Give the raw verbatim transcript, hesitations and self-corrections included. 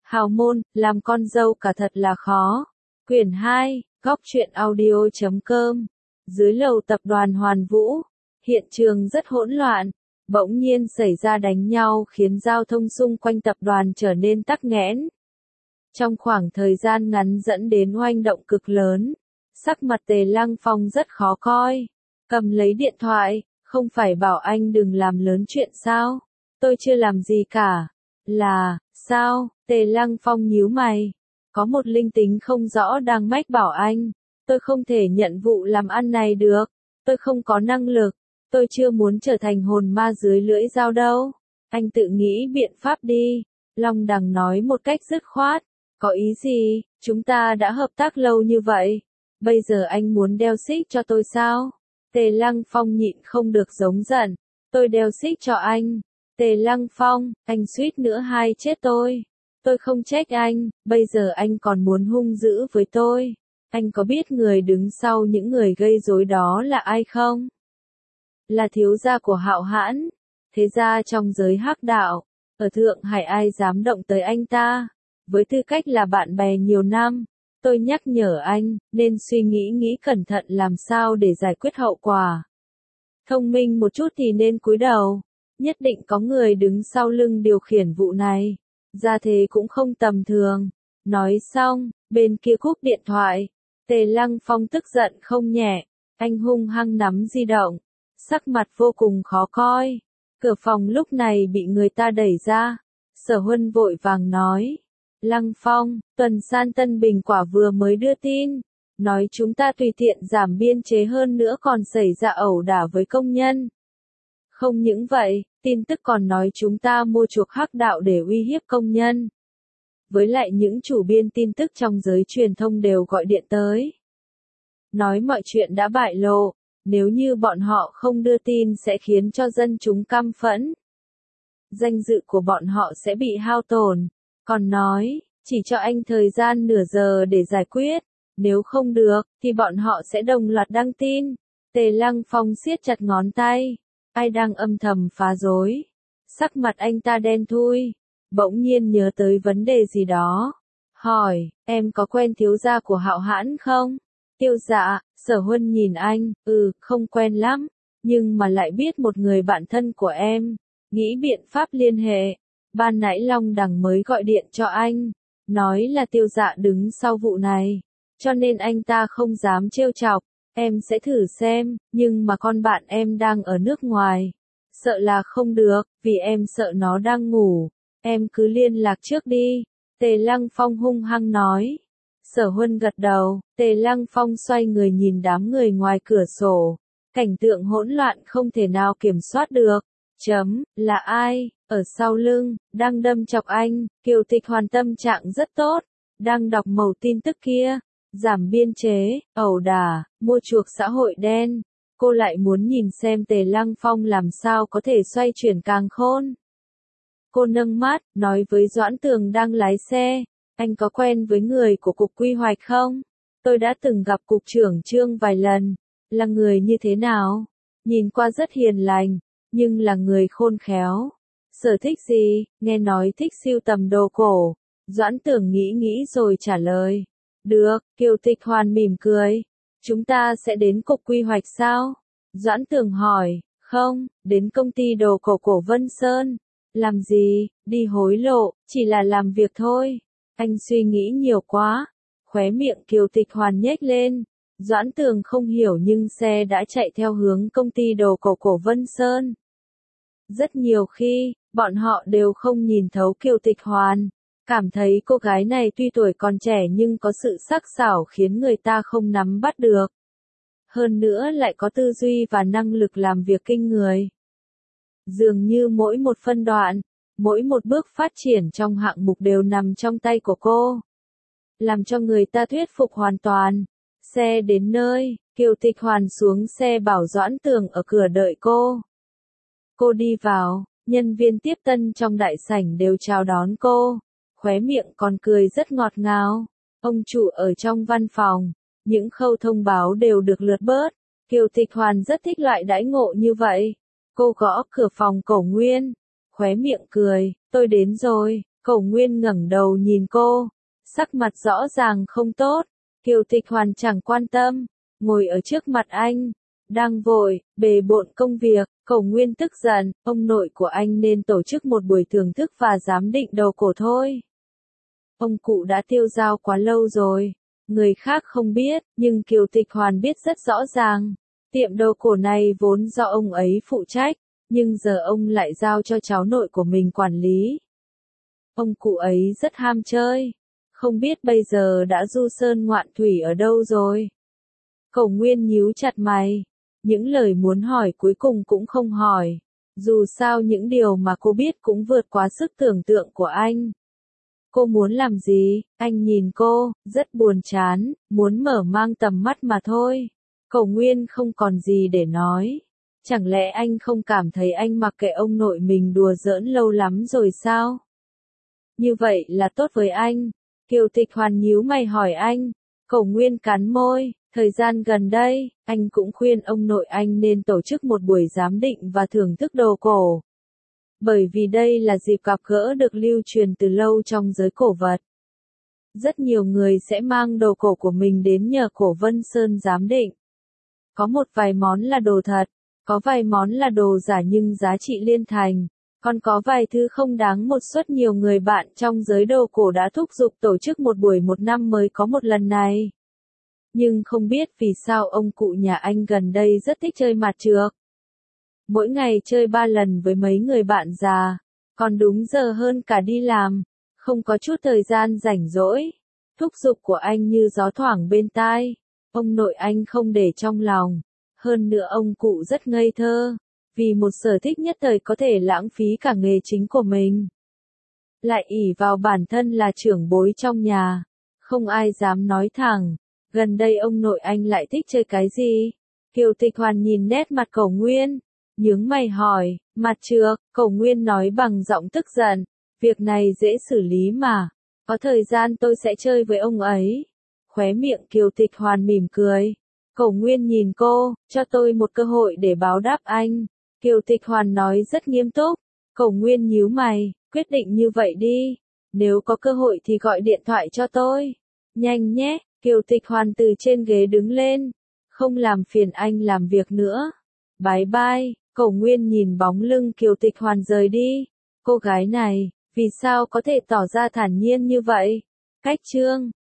Hào môn, làm con dâu cả thật là khó. Quyển hai, góc truyện audio chấm com. Dưới lầu tập đoàn Hoàn Vũ, hiện trường rất hỗn loạn. Bỗng nhiên xảy ra đánh nhau khiến giao thông xung quanh tập đoàn trở nên tắc nghẽn. Trong khoảng thời gian ngắn dẫn đến oanh động cực lớn. Sắc mặt Tề Lăng Phong rất khó coi. Cầm lấy điện thoại, không phải bảo anh đừng làm lớn chuyện sao? Tôi chưa làm gì cả. Là, sao? Tề Lăng Phong nhíu mày. Có một linh tính không rõ đang mách bảo anh. Tôi không thể nhận vụ làm ăn này được. Tôi không có năng lực. Tôi chưa muốn trở thành hồn ma dưới lưỡi dao đâu. Anh tự nghĩ biện pháp đi. Long Đằng nói một cách dứt khoát. Có ý gì? Chúng ta đã hợp tác lâu như vậy. Bây giờ anh muốn đeo xích cho tôi sao? Tề Lăng Phong nhịn không được giống giận. Tôi đeo xích cho anh. Tề Lăng Phong, anh suýt nữa hai chết tôi. Tôi không trách anh, bây giờ anh còn muốn hung dữ với tôi. Anh có biết người đứng sau những người gây rối đó là ai không? Là thiếu gia của Hạo Hãn. Thế ra trong giới hắc đạo, ở Thượng Hải ai dám động tới anh ta? Với tư cách là bạn bè nhiều năm, tôi nhắc nhở anh, nên suy nghĩ nghĩ cẩn thận làm sao để giải quyết hậu quả. Thông minh một chút thì nên cúi đầu. Nhất định có người đứng sau lưng điều khiển vụ này. Ra thế cũng không tầm thường. Nói xong, bên kia cúp điện thoại. Tề Lăng Phong tức giận không nhẹ. Anh hung hăng nắm di động. Sắc mặt vô cùng khó coi. Cửa phòng lúc này bị người ta đẩy ra. Sở Huân vội vàng nói. Lăng Phong, Tuần San Tân Bình Quả vừa mới đưa tin. Nói chúng ta tùy tiện giảm biên chế hơn nữa còn xảy ra ẩu đả với công nhân. Không những vậy, tin tức còn nói chúng ta mua chuộc hắc đạo để uy hiếp công nhân. Với lại những chủ biên tin tức trong giới truyền thông đều gọi điện tới. Nói mọi chuyện đã bại lộ, nếu như bọn họ không đưa tin sẽ khiến cho dân chúng căm phẫn. Danh dự của bọn họ sẽ bị hao tổn. Còn nói, chỉ cho anh thời gian nửa giờ để giải quyết. Nếu không được, thì bọn họ sẽ đồng loạt đăng tin. Tề Lăng Phong siết chặt ngón tay. Ai đang âm thầm phá rối? Sắc mặt anh ta đen thui. Bỗng nhiên nhớ tới vấn đề gì đó. Hỏi, em có quen thiếu gia của Hạo Hãn không? Tiêu Dạ, Sở Huân nhìn anh, ừ, không quen lắm. Nhưng mà lại biết một người bạn thân của em. Nghĩ biện pháp liên hệ. Ban nãy Long Đằng mới gọi điện cho anh. Nói là Tiêu Dạ đứng sau vụ này. Cho nên anh ta không dám trêu chọc. Em sẽ thử xem, nhưng mà con bạn em đang ở nước ngoài. Sợ là không được, vì em sợ nó đang ngủ. Em cứ liên lạc trước đi. Tề Lăng Phong hung hăng nói. Sở Huân gật đầu, Tề Lăng Phong xoay người nhìn đám người ngoài cửa sổ. Cảnh tượng hỗn loạn không thể nào kiểm soát được. Chấm, là ai? Ở sau lưng, đang đâm chọc anh. Kiều Tịch Hoàn tâm trạng rất tốt. Đang đọc mẩu tin tức kia. Giảm biên chế, ẩu đả, mua chuộc xã hội đen. Cô lại muốn nhìn xem Tề Lăng Phong làm sao có thể xoay chuyển càng khôn. Cô nâng mắt, nói với Doãn Tường đang lái xe. Anh có quen với người của Cục Quy hoạch không? Tôi đã từng gặp Cục trưởng Trương vài lần. Là người như thế nào? Nhìn qua rất hiền lành, nhưng là người khôn khéo. Sở thích gì? Nghe nói thích sưu tầm đồ cổ. Doãn Tường nghĩ nghĩ rồi trả lời. Được, Kiều Tịch Hoàn mỉm cười. Chúng ta sẽ đến Cục Quy hoạch sao? Doãn Tường hỏi, không, đến công ty đồ cổ cổ Vân Sơn. Làm gì? Đi hối lộ, chỉ là làm việc thôi. Anh suy nghĩ nhiều quá. Khóe miệng Kiều Tịch Hoàn nhếch lên. Doãn Tường không hiểu nhưng xe đã chạy theo hướng công ty đồ cổ cổ Vân Sơn. Rất nhiều khi, bọn họ đều không nhìn thấu Kiều Tịch Hoàn. Cảm thấy cô gái này tuy tuổi còn trẻ nhưng có sự sắc sảo khiến người ta không nắm bắt được. Hơn nữa lại có tư duy và năng lực làm việc kinh người. Dường như mỗi một phân đoạn, mỗi một bước phát triển trong hạng mục đều nằm trong tay của cô. Làm cho người ta thuyết phục hoàn toàn. Xe đến nơi, Kiều Tịch Hoàn xuống xe bảo Doãn Tường ở cửa đợi cô. Cô đi vào, nhân viên tiếp tân trong đại sảnh đều chào đón cô. Khóe miệng còn cười rất ngọt ngào. Ông chủ ở trong văn phòng, những khâu thông báo đều được lượt bớt. Kiều Tịch Hoàn rất thích loại đãi ngộ như vậy. Cô gõ cửa phòng Cổ Nguyên, khóe miệng cười, tôi đến rồi, Cẩu Nguyên ngẩng đầu nhìn cô, sắc mặt rõ ràng không tốt. Kiều Tịch Hoàn chẳng quan tâm, ngồi ở trước mặt anh, đang vội, bề bộn công việc. Cẩu Nguyên tức giận, ông nội của anh nên tổ chức một buổi thưởng thức và giám định đầu cổ thôi. Ông cụ đã tiêu dao quá lâu rồi, người khác không biết, nhưng Kiều Tịch Hoàn biết rất rõ ràng. Tiệm đầu cổ này vốn do ông ấy phụ trách, nhưng giờ ông lại giao cho cháu nội của mình quản lý. Ông cụ ấy rất ham chơi, không biết bây giờ đã du sơn ngoạn thủy ở đâu rồi. Cẩu Nguyên nhíu chặt mày, những lời muốn hỏi cuối cùng cũng không hỏi. Dù sao những điều mà cô biết cũng vượt quá sức tưởng tượng của anh. Cô muốn làm gì? Anh nhìn cô, rất buồn chán, muốn mở mang tầm mắt mà thôi. Cẩu Nguyên không còn gì để nói. Chẳng lẽ anh không cảm thấy anh mặc kệ ông nội mình đùa giỡn lâu lắm rồi sao? Như vậy là tốt với anh. Kiều Tịch Hoàn nhíu mày hỏi anh. Cẩu Nguyên cắn môi, thời gian gần đây, anh cũng khuyên ông nội anh nên tổ chức một buổi giám định và thưởng thức đồ cổ. Bởi vì đây là dịp gặp gỡ được lưu truyền từ lâu trong giới cổ vật. Rất nhiều người sẽ mang đồ cổ của mình đến nhờ Cổ Vân Sơn giám định. Có một vài món là đồ thật, có vài món là đồ giả nhưng giá trị liên thành, còn có vài thứ không đáng một suất. Nhiều người bạn trong giới đồ cổ đã thúc giục tổ chức một buổi một năm mới có một lần này. Nhưng không biết vì sao ông cụ nhà anh gần đây rất thích chơi mặt trược. Mỗi ngày chơi ba lần với mấy người bạn già, còn đúng giờ hơn cả đi làm, không có chút thời gian rảnh rỗi. Thúc giục của anh như gió thoảng bên tai, ông nội anh không để trong lòng. Hơn nữa ông cụ rất ngây thơ, vì một sở thích nhất thời có thể lãng phí cả nghề chính của mình. Lại ỷ vào bản thân là trưởng bối trong nhà, không ai dám nói thẳng. Gần đây ông nội anh lại thích chơi cái gì? Kiều Tịch Hoàn nhìn nét mặt Cẩu Nguyên, nhướng mày hỏi, mặt trược. Cẩu Nguyên nói bằng giọng tức giận, việc này dễ xử lý mà, có thời gian tôi sẽ chơi với ông ấy. Khóe miệng Kiều Tịch Hoàn mỉm cười. Cẩu Nguyên nhìn cô, cho tôi một cơ hội để báo đáp anh. Kiều Tịch Hoàn nói rất nghiêm túc. Cẩu Nguyên nhíu mày, quyết định như vậy đi. Nếu có cơ hội thì gọi điện thoại cho tôi. Nhanh nhé. Kiều Tịch Hoàn từ trên ghế đứng lên. Không làm phiền anh làm việc nữa. Bye bye. Cẩu Nguyên nhìn bóng lưng Kiều Tịch Hoàn rời đi. Cô gái này, vì sao có thể tỏ ra thản nhiên như vậy? Cách chương